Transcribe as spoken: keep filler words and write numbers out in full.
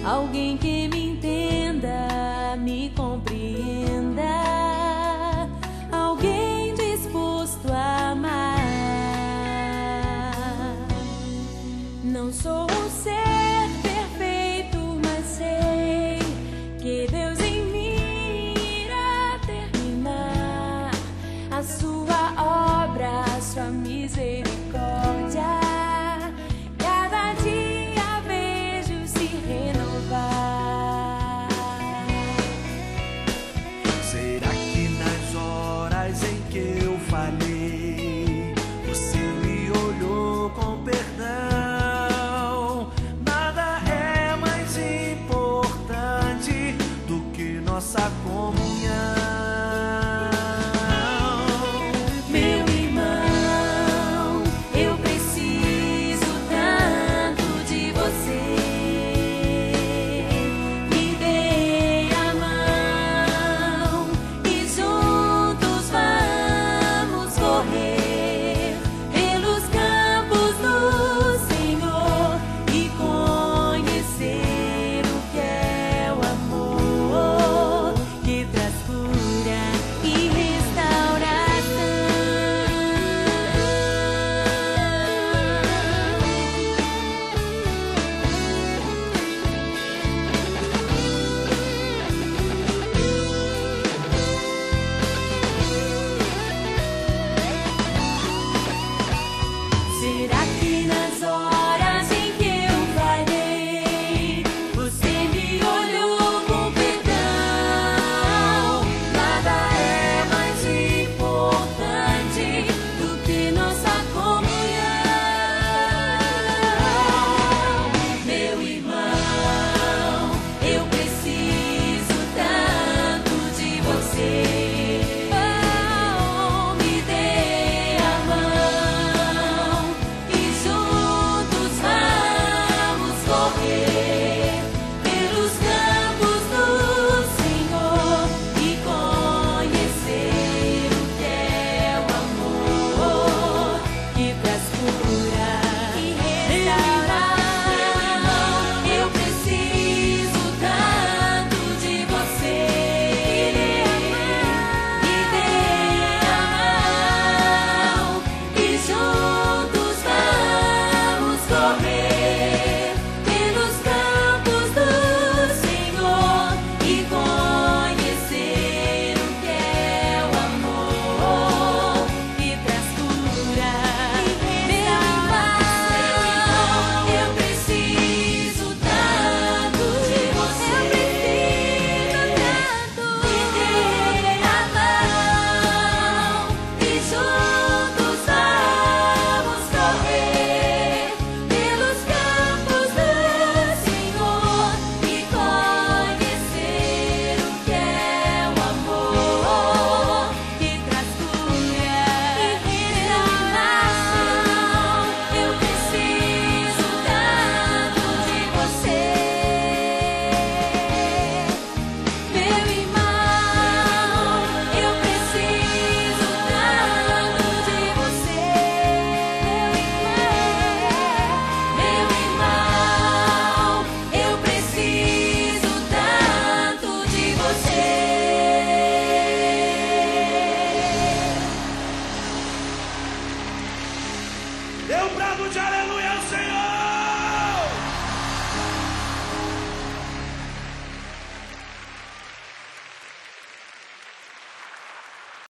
alguém que me entenda, me compreenda, alguém disposto a amar. Não sou um ser perfeito, mas sei que Deus em mim irá terminar a sua obra, a sua misericórdia. Cada dia vejo se renovar. Será que nas horas em que eu falhei, você me olhou com perdão? Nada é mais importante do que nossa comunhão. Meu irmão, eu preciso tanto de você. Me dê a mão e juntos vamos correr pelos campos do Senhor e conhecer o que é o amor que traz cura e será que nas horas em que eu falhei, você me olhou com perdão? Nada é mais importante do que nossa comunhão. Meu irmão, eu preciso tanto de você. Oh, me dê a mão e juntos vamos correr